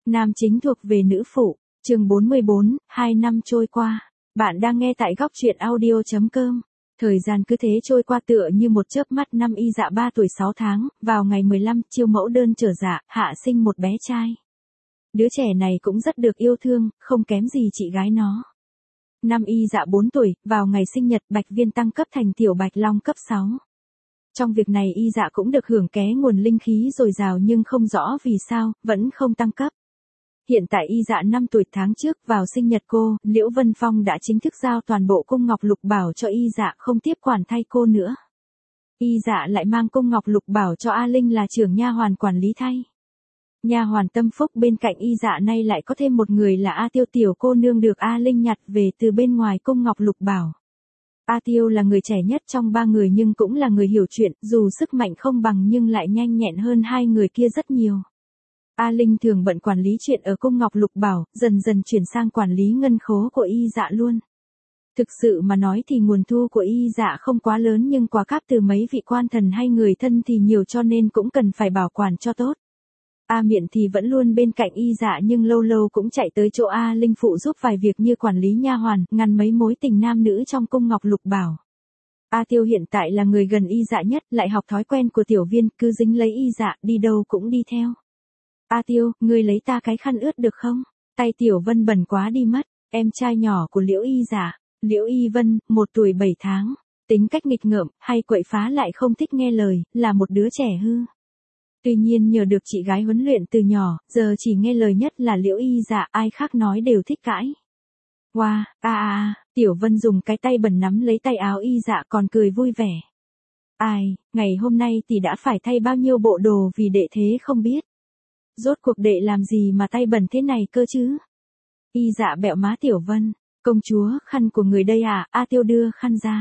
Nam chính thuộc về nữ phụ, chương 44, 2 năm trôi qua. Bạn đang nghe tại góc truyện audio.com. Thời gian cứ thế trôi qua tựa như một chớp mắt. Năm Y Dạ 3 tuổi 6 tháng, vào ngày 15, chiêu mẫu đơn trở dạ, hạ sinh một bé trai. Đứa trẻ này cũng rất được yêu thương, không kém gì chị gái nó. Năm Y Dạ 4 tuổi, vào ngày sinh nhật, Bạch Viên tăng cấp thành Tiểu Bạch Long cấp 6. Trong việc này Y Dạ cũng được hưởng ké nguồn linh khí dồi dào, nhưng không rõ vì sao, vẫn không tăng cấp. Hiện tại Y Dạ 5 tuổi tháng trước, vào sinh nhật cô, Liễu Vân Phong đã chính thức giao toàn bộ cung ngọc lục bảo cho Y Dạ, không tiếp quản thay cô nữa. Y Dạ lại mang cung ngọc lục bảo cho A Linh là trưởng nha hoàn quản lý thay. Nha hoàn tâm phúc bên cạnh Y Dạ nay lại có thêm một người là A Tiêu, tiểu cô nương được A Linh nhặt về từ bên ngoài cung ngọc lục bảo. A Tiêu là người trẻ nhất trong ba người nhưng cũng là người hiểu chuyện, dù sức mạnh không bằng nhưng lại nhanh nhẹn hơn hai người kia rất nhiều. A Linh thường bận quản lý chuyện ở cung ngọc lục bảo, dần dần chuyển sang quản lý ngân khố của Y Dạ luôn. Thực sự mà nói thì nguồn thu của Y Dạ không quá lớn, nhưng quà cáp từ mấy vị quan thần hay người thân thì nhiều, cho nên cũng cần phải bảo quản cho tốt. A Miện thì vẫn luôn bên cạnh Y Dạ, nhưng lâu lâu cũng chạy tới chỗ A Linh phụ giúp vài việc như quản lý nha hoàn, ngăn mấy mối tình nam nữ trong cung ngọc lục bảo. A Tiêu hiện tại là người gần Y Dạ nhất, lại học thói quen của Tiểu Viên, cứ dính lấy Y Dạ, đi đâu cũng đi theo. A Tiêu, ngươi lấy ta cái khăn ướt được không? Tay Tiểu Vân bẩn quá đi mất. Em trai nhỏ của Liễu Y Dạ, Liễu Y Vân, 1 tuổi 7 tháng, tính cách nghịch ngợm, hay quậy phá, lại không thích nghe lời, là một đứa trẻ hư. Tuy nhiên nhờ được chị gái huấn luyện từ nhỏ, giờ chỉ nghe lời nhất là Liễu Y Dạ, ai khác nói đều thích cãi. Wow, Tiểu Vân dùng cái tay bẩn nắm lấy tay áo Y Dạ còn cười vui vẻ. Ai, ngày hôm nay thì đã phải thay bao nhiêu bộ đồ vì đệ thế không biết. Rốt cuộc đệ làm gì mà tay bẩn thế này cơ chứ? Y Dạ bẹo má Tiểu Vân, công chúa, khăn của người đây à? A Tiêu đưa khăn ra.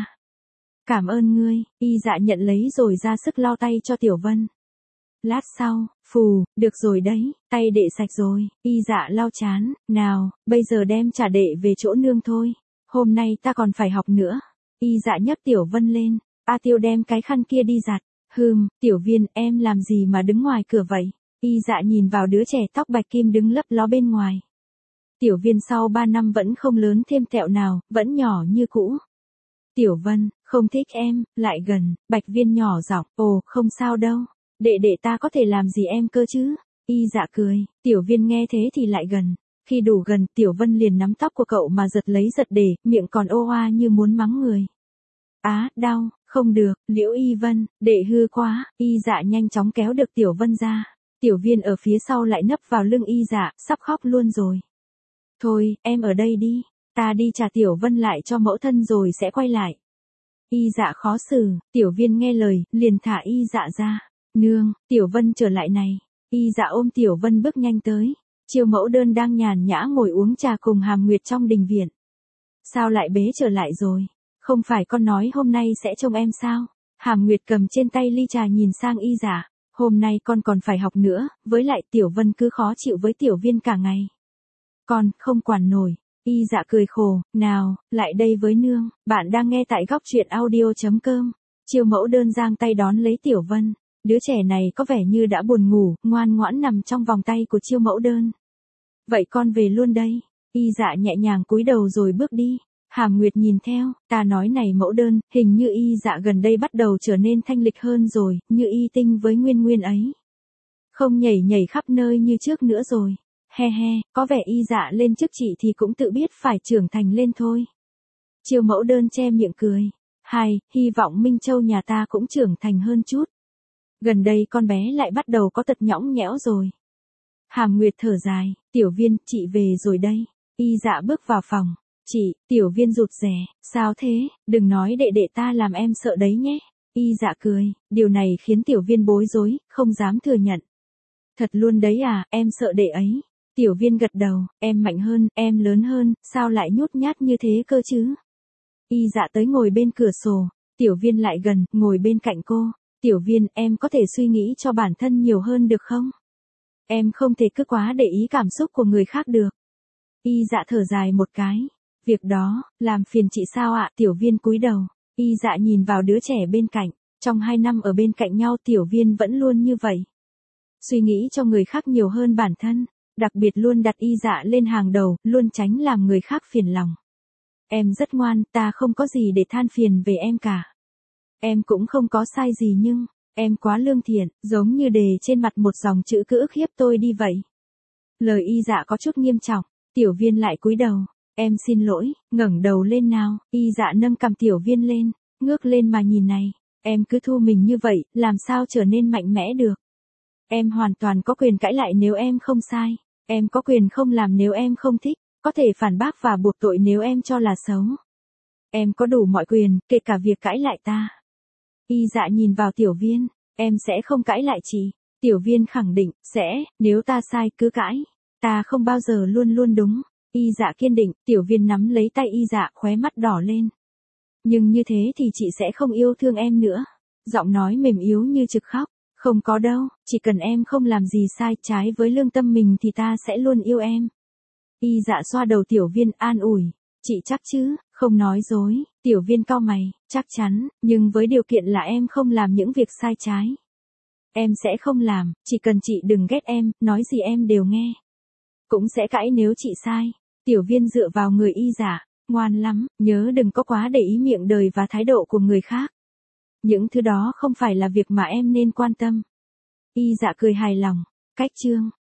Cảm ơn ngươi. Y Dạ nhận lấy rồi ra sức lau tay cho Tiểu Vân. Lát sau, phù, được rồi đấy, tay đệ sạch rồi. Y Dạ lau chán, nào, bây giờ đem trả đệ về chỗ nương thôi. Hôm nay ta còn phải học nữa. Y Dạ nhấc Tiểu Vân lên. A Tiêu đem cái khăn kia đi giặt. Tiểu Viên, em làm gì mà đứng ngoài cửa vậy? Y Dạ nhìn vào đứa trẻ tóc bạch kim đứng lấp ló bên ngoài. Tiểu Viên sau 3 năm vẫn không lớn thêm tẹo nào, vẫn nhỏ như cũ. Tiểu Vân, không thích em, lại gần. Bạch Viên nhỏ giọng, ồ, không sao đâu. Đệ ta có thể làm gì em cơ chứ? Y Dạ cười. Tiểu Viên nghe thế thì lại gần. Khi đủ gần, Tiểu Vân liền nắm tóc của cậu mà giật lấy giật để, miệng còn ô oa như muốn mắng người. Á, đau, không được, Liễu Y Vân, đệ hư quá. Y Dạ nhanh chóng kéo được Tiểu Vân ra. Tiểu Viên ở phía sau lại nấp vào lưng Y Dạ, sắp khóc luôn rồi. Thôi, em ở đây đi, ta đi trả Tiểu Vân lại cho mẫu thân rồi sẽ quay lại. Y Dạ khó xử, Tiểu Viên nghe lời, liền thả Y Dạ ra. Nương, Tiểu Vân trở lại này. Y Dạ ôm Tiểu Vân bước nhanh tới. Chiêu mẫu đơn đang nhàn nhã ngồi uống trà cùng Hàm Nguyệt trong đình viện. Sao lại bế trở lại rồi? Không phải con nói hôm nay sẽ trông em sao? Hàm Nguyệt cầm trên tay ly trà nhìn sang Y Dạ. Hôm nay con còn phải học nữa, với lại Tiểu Vân cứ khó chịu với Tiểu Viên cả ngày. Con, không quản nổi. Y Dạ cười khổ, nào, lại đây với nương. Bạn đang nghe tại góc truyện audio.com. Chiêu mẫu đơn giang tay đón lấy Tiểu Vân. Đứa trẻ này có vẻ như đã buồn ngủ, ngoan ngoãn nằm trong vòng tay của chiêu mẫu đơn. Vậy con về luôn đây. Y Dạ nhẹ nhàng cúi đầu rồi bước đi. Hàm Nguyệt nhìn theo, ta nói này mẫu đơn, hình như Y Dạ gần đây bắt đầu trở nên thanh lịch hơn rồi, như Y Tinh với Nguyên Nguyên ấy. Không nhảy nhảy khắp nơi như trước nữa rồi. He, có vẻ Y Dạ lên chức chị thì cũng tự biết phải trưởng thành lên thôi. Chiêu mẫu đơn che miệng cười. Hy vọng Minh Châu nhà ta cũng trưởng thành hơn chút. Gần đây con bé lại bắt đầu có tật nhõng nhẽo rồi. Hàm Nguyệt thở dài, Tiểu Viên, chị về rồi đây. Y Dạ bước vào phòng. Chị, Tiểu Viên rụt rè, sao thế, đừng nói đệ ta làm em sợ đấy nhé. Y Dạ cười, điều này khiến Tiểu Viên bối rối, không dám thừa nhận. Thật luôn đấy à, em sợ đệ ấy. Tiểu Viên gật đầu, em mạnh hơn, em lớn hơn, sao lại nhút nhát như thế cơ chứ? Y Dạ tới ngồi bên cửa sổ, Tiểu Viên lại gần, ngồi bên cạnh cô. Tiểu Viên, em có thể suy nghĩ cho bản thân nhiều hơn được không? Em không thể cứ quá để ý cảm xúc của người khác được. Y Dạ thở dài một cái. Việc đó, làm phiền chị sao ạ? Tiểu Viên cúi đầu. Y Dạ nhìn vào đứa trẻ bên cạnh. Trong 2 năm ở bên cạnh nhau Tiểu Viên vẫn luôn như vậy. Suy nghĩ cho người khác nhiều hơn bản thân. đặc biệt luôn đặt Y Dạ lên hàng đầu, luôn tránh làm người khác phiền lòng. Em rất ngoan, ta không có gì để than phiền về em cả. Em cũng không có sai gì nhưng, em quá lương thiện, giống như đề trên mặt một dòng chữ cứ ức hiếp tôi đi vậy. Lời Y Dạ có chút nghiêm trọng, Tiểu Viên lại cúi đầu. Em xin lỗi, ngẩng đầu lên nào. Y Dạ nâng cằm Tiểu Viên lên, ngước lên mà nhìn này. Em cứ thu mình như vậy, làm sao trở nên mạnh mẽ được. Em hoàn toàn có quyền cãi lại nếu em không sai. Em có quyền không làm nếu em không thích, có thể phản bác và buộc tội nếu em cho là xấu. Em có đủ mọi quyền, kể cả việc cãi lại ta. Y Dạ nhìn vào Tiểu Viên, em sẽ không cãi lại chị. Tiểu Viên khẳng định, sẽ, nếu ta sai cứ cãi. Ta không bao giờ luôn luôn đúng. Y Dạ kiên định, Tiểu Viên nắm lấy tay Y Dạ, khóe mắt đỏ lên. Nhưng như thế thì chị sẽ không yêu thương em nữa. Giọng nói mềm yếu như trực khóc. Không có đâu, chỉ cần em không làm gì sai trái với lương tâm mình thì ta sẽ luôn yêu em. Y Dạ xoa đầu Tiểu Viên an ủi. Chị chắc chứ, không nói dối. Tiểu Viên cau mày, chắc chắn, nhưng với điều kiện là em không làm những việc sai trái. Em sẽ không làm, chỉ cần chị đừng ghét em, nói gì em đều nghe. Cũng sẽ cãi nếu chị sai. Tiểu Viên dựa vào người Y Dạ, ngoan lắm, nhớ đừng có quá để ý miệng đời và thái độ của người khác. Những thứ đó không phải là việc mà em nên quan tâm. Y Dạ cười hài lòng. Cách chương